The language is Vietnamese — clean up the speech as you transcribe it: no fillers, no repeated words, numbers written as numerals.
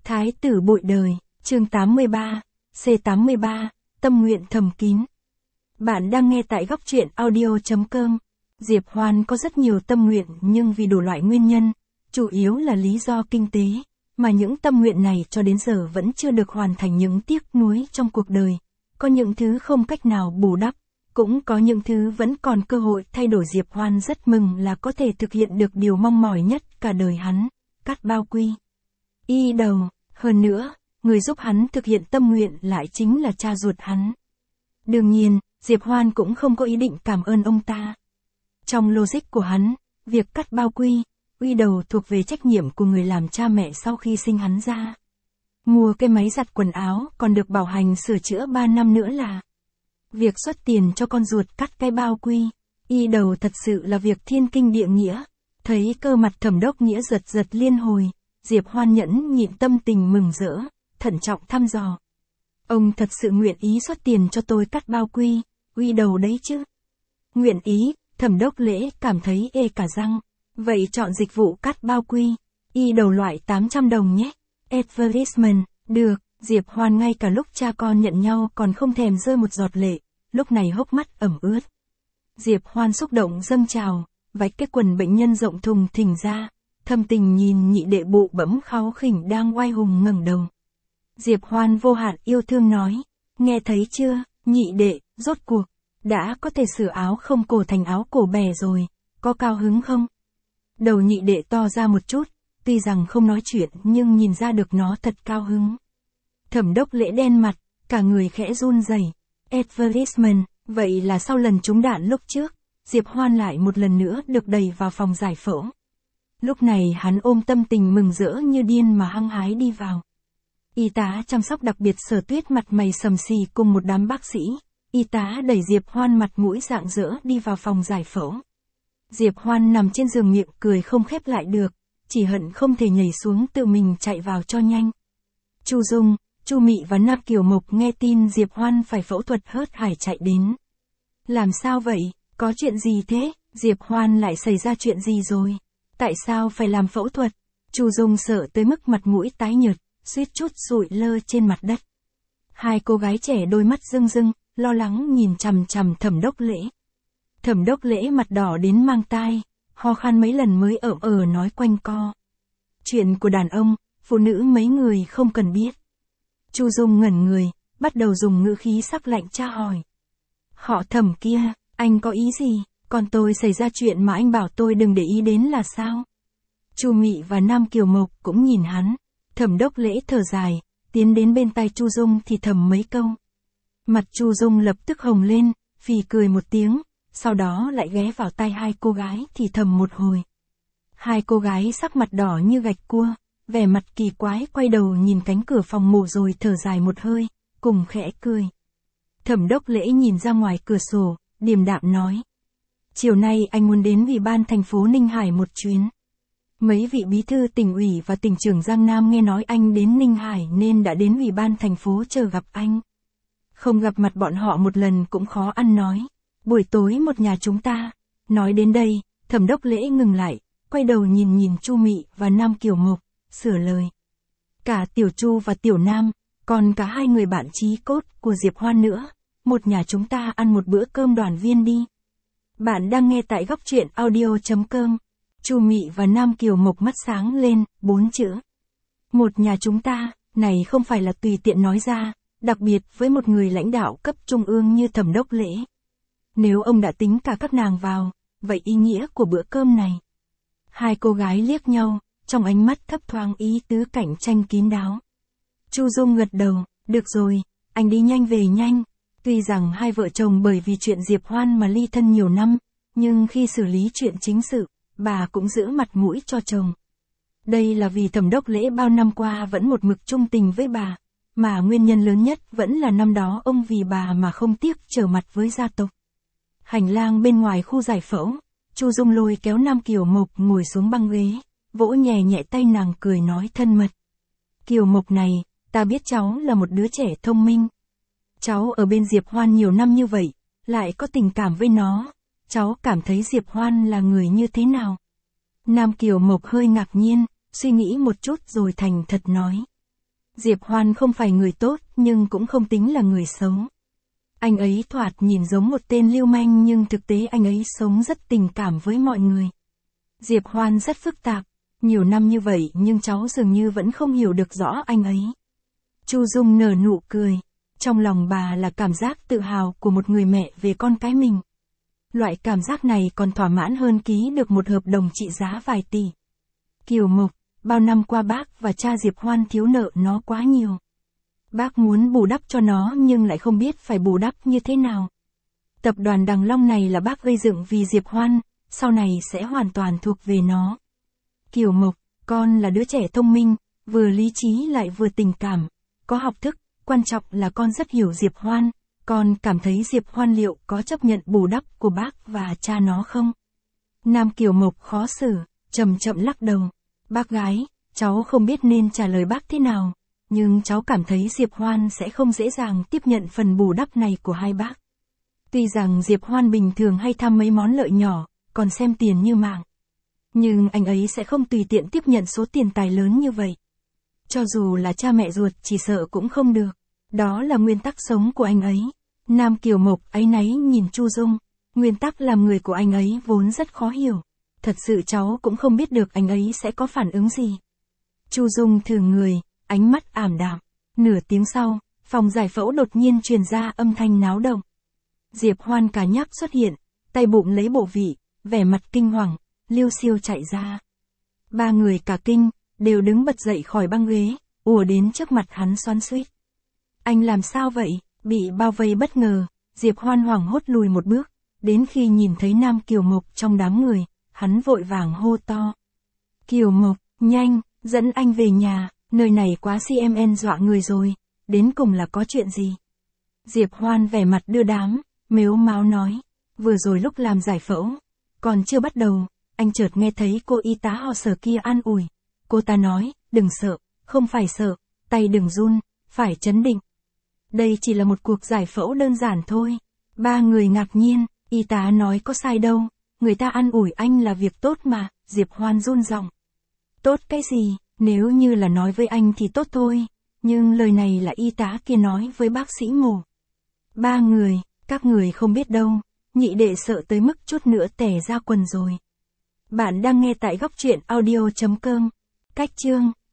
Thái tử bội đời, chương 83, C83, tâm nguyện thầm kín. Bạn đang nghe tại góc truyện audio.com. Diệp Hoan có rất nhiều tâm nguyện nhưng vì đủ loại nguyên nhân, chủ yếu là lý do kinh tế, mà những tâm nguyện này cho đến giờ vẫn chưa được hoàn thành. Những tiếc nuối trong cuộc đời, có những thứ không cách nào bù đắp, cũng có những thứ vẫn còn cơ hội thay đổi. Diệp Hoan rất mừng là có thể thực hiện được điều mong mỏi nhất cả đời hắn, cắt bao quy y đầu. Hơn nữa, người giúp hắn thực hiện tâm nguyện lại chính là cha ruột hắn. Đương nhiên, Diệp Hoan cũng không có ý định cảm ơn ông ta. Trong logic của hắn, việc cắt bao quy y đầu thuộc về trách nhiệm của người làm cha mẹ sau khi sinh hắn ra. Mua cái máy giặt quần áo còn được bảo hành sửa chữa 3 năm nữa là. Việc xuất tiền cho con ruột cắt cái bao quy y đầu thật sự là việc thiên kinh địa nghĩa. Thấy cơ mặt Thẩm Đốc Nghĩa giật giật liên hồi, Diệp Hoan nhẫn nhịn tâm tình mừng rỡ, thận trọng thăm dò. Ông thật sự nguyện ý xuất tiền cho tôi cắt bao quy y đầu đấy chứ? Nguyện ý. Thẩm Đốc Lễ cảm thấy ê cả răng. Vậy chọn dịch vụ cắt bao quy y đầu loại 800 đồng nhé. Advertisement, được. Diệp Hoan ngay cả lúc cha con nhận nhau còn không thèm rơi một giọt lệ, lúc này hốc mắt ẩm ướt. Diệp Hoan xúc động dâng trào, vạch cái quần bệnh nhân rộng thùng thình ra, thâm tình nhìn nhị đệ bụ bẫm kháu khỉnh đang oai hùng ngẩng đầu. Diệp Hoan vô hạn yêu thương nói, nghe thấy chưa, nhị đệ, rốt cuộc đã có thể sửa áo không cổ thành áo cổ bè rồi, có cao hứng không? Đầu nhị đệ to ra một chút, tuy rằng không nói chuyện nhưng nhìn ra được nó thật cao hứng. Thẩm Đốc Lễ đen mặt, cả người khẽ run rẩy. Advertisement, vậy là sau lần trúng đạn lúc trước, Diệp Hoan lại một lần nữa được đẩy vào phòng giải phẫu. Lúc này hắn ôm tâm tình mừng rỡ như điên mà hăng hái đi vào. Y tá chăm sóc đặc biệt Sở Tuyết mặt mày sầm xì cùng một đám bác sĩ. Y tá đẩy Diệp Hoan mặt mũi rạng rỡ đi vào phòng giải phẫu. Diệp Hoan nằm trên giường miệng cười không khép lại được, chỉ hận không thể nhảy xuống tự mình chạy vào cho nhanh. Chu Dung, Chu Mị và Nam Kiều Mộc nghe tin Diệp Hoan phải phẫu thuật hớt hải chạy đến. Làm sao vậy, có chuyện gì thế, Diệp Hoan lại xảy ra chuyện gì rồi? Tại sao phải làm phẫu thuật? Chu Dung sợ tới mức mặt mũi tái nhợt, suýt chút sụi lơ trên mặt đất. Hai cô gái trẻ đôi mắt rưng rưng, lo lắng nhìn chằm chằm Thẩm Đốc Lễ. Thẩm Đốc Lễ mặt đỏ đến mang tai, ho khan mấy lần mới nói quanh co. Chuyện của đàn ông, phụ nữ mấy người không cần biết. Chu Dung ngẩn người, bắt đầu dùng ngữ khí sắc lạnh tra hỏi. Họ Thẩm kia, anh có ý gì? Còn tôi xảy ra chuyện mà anh bảo tôi đừng để ý đến là sao? Chu Mị và Nam Kiều Mộc cũng nhìn hắn. Thẩm Đốc Lễ thở dài, tiến đến bên tai Chu Dung thì thầm mấy câu. Mặt Chu Dung lập tức hồng lên, phì cười một tiếng, sau đó lại ghé vào tai hai cô gái thì thầm một hồi. Hai cô gái sắc mặt đỏ như gạch cua, vẻ mặt kỳ quái quay đầu nhìn cánh cửa phòng mổ rồi thở dài một hơi, cùng khẽ cười. Thẩm Đốc Lễ nhìn ra ngoài cửa sổ, điềm đạm nói. Chiều nay anh muốn đến Ủy ban thành phố Ninh Hải một chuyến. Mấy vị bí thư tỉnh ủy và tỉnh trưởng Giang Nam nghe nói anh đến Ninh Hải nên đã đến Ủy ban thành phố chờ gặp anh. Không gặp mặt bọn họ một lần cũng khó ăn nói. Buổi tối một nhà chúng ta. Nói đến đây, Thẩm Đốc Lễ ngừng lại, quay đầu nhìn Chu Mị và Nam Kiều Mộc, sửa lời. Cả Tiểu Chu và Tiểu Nam, còn cả hai người bạn chí cốt của Diệp Hoan nữa. Một nhà chúng ta ăn một bữa cơm đoàn viên đi. Bạn đang nghe tại góc truyện audio.com. Chu Mị và Nam Kiều Mộc mắt sáng lên, 4 chữ. Một nhà chúng ta, này không phải là tùy tiện nói ra, đặc biệt với một người lãnh đạo cấp trung ương như Thẩm Đốc Lễ. Nếu ông đã tính cả các nàng vào, vậy ý nghĩa của bữa cơm này. Hai cô gái liếc nhau, trong ánh mắt thấp thoáng ý tứ cạnh tranh kín đáo. Chu Dung gật đầu, được rồi, anh đi nhanh về nhanh. Tuy rằng hai vợ chồng bởi vì chuyện Diệp Hoan mà ly thân nhiều năm, nhưng khi xử lý chuyện chính sự, bà cũng giữ mặt mũi cho chồng. Đây là vì Thẩm Đốc Lễ bao năm qua vẫn một mực trung tình với bà, mà nguyên nhân lớn nhất vẫn là năm đó ông vì bà mà không tiếc trở mặt với gia tộc. Hành lang bên ngoài khu giải phẫu, Chu Dung lôi kéo Nam Kiều Mộc ngồi xuống băng ghế, vỗ nhẹ nhẹ tay nàng cười nói thân mật. Kiều Mộc này, ta biết cháu là một đứa trẻ thông minh. Cháu ở bên Diệp Hoan nhiều năm như vậy, lại có tình cảm với nó. Cháu cảm thấy Diệp Hoan là người như thế nào? Nam Kiều Mộc hơi ngạc nhiên, suy nghĩ một chút rồi thành thật nói. Diệp Hoan không phải người tốt nhưng cũng không tính là người xấu. Anh ấy thoạt nhìn giống một tên lưu manh nhưng thực tế anh ấy sống rất tình cảm với mọi người. Diệp Hoan rất phức tạp, nhiều năm như vậy nhưng cháu dường như vẫn không hiểu được rõ anh ấy. Chu Dung nở nụ cười, trong lòng bà là cảm giác tự hào của một người mẹ về con cái mình. Loại cảm giác này còn thỏa mãn hơn ký được một hợp đồng trị giá vài tỷ. Kiều Mộc, bao năm qua bác và cha Diệp Hoan thiếu nợ nó quá nhiều. Bác muốn bù đắp cho nó nhưng lại không biết phải bù đắp như thế nào. Tập đoàn Đằng Long này là bác gây dựng vì Diệp Hoan, sau này sẽ hoàn toàn thuộc về nó. Kiều Mộc, con là đứa trẻ thông minh, vừa lý trí lại vừa tình cảm, có học thức, quan trọng là con rất hiểu Diệp Hoan, con cảm thấy Diệp Hoan liệu có chấp nhận bù đắp của bác và cha nó không? Nam Kiều Mộc khó xử, chậm chậm lắc đầu. Bác gái, cháu không biết nên trả lời bác thế nào, nhưng cháu cảm thấy Diệp Hoan sẽ không dễ dàng tiếp nhận phần bù đắp này của hai bác. Tuy rằng Diệp Hoan bình thường hay thăm mấy món lợi nhỏ, còn xem tiền như mạng. Nhưng anh ấy sẽ không tùy tiện tiếp nhận số tiền tài lớn như vậy. Cho dù là cha mẹ ruột chỉ sợ cũng không được. Đó là nguyên tắc sống của anh ấy. Nam Kiều Mộc áy náy nhìn Chu Dung. Nguyên tắc làm người của anh ấy vốn rất khó hiểu. Thật sự cháu cũng không biết được anh ấy sẽ có phản ứng gì. Chu Dung thử người, ánh mắt ảm đạm. Nửa tiếng sau, phòng giải phẫu đột nhiên truyền ra âm thanh náo động. Diệp Hoan cả nhắc xuất hiện, tay bụng lấy bộ vị, vẻ mặt kinh hoàng, liêu xiêu chạy ra. Ba người cả kinh, đều đứng bật dậy khỏi băng ghế, ùa đến trước mặt hắn xoắn xuýt. Anh làm sao vậy? Bị bao vây bất ngờ, Diệp Hoan hoảng hốt lùi một bước, đến khi nhìn thấy Nam Kiều Mộc trong đám người, hắn vội vàng hô to. Kiều Mộc, nhanh, dẫn anh về nhà, nơi này quá CMN dọa người rồi, đến cùng là có chuyện gì? Diệp Hoan vẻ mặt đưa đám, mếu máo nói, vừa rồi lúc làm giải phẫu, còn chưa bắt đầu, anh chợt nghe thấy cô y tá họ Sở kia an ủi. Cô ta nói, đừng sợ, không phải sợ, tay đừng run, phải trấn định. Đây chỉ là một cuộc giải phẫu đơn giản thôi. Ba người ngạc nhiên, y tá nói có sai đâu, người ta an ủi anh là việc tốt mà, Diệp Hoan run giọng. Tốt cái gì, nếu như là nói với anh thì tốt thôi, nhưng lời này là y tá kia nói với bác sĩ mổ. Ba người, các người không biết đâu, nhị đệ sợ tới mức chút nữa tè ra quần rồi. Bạn đang nghe tại góc truyện audio.com. Cách chương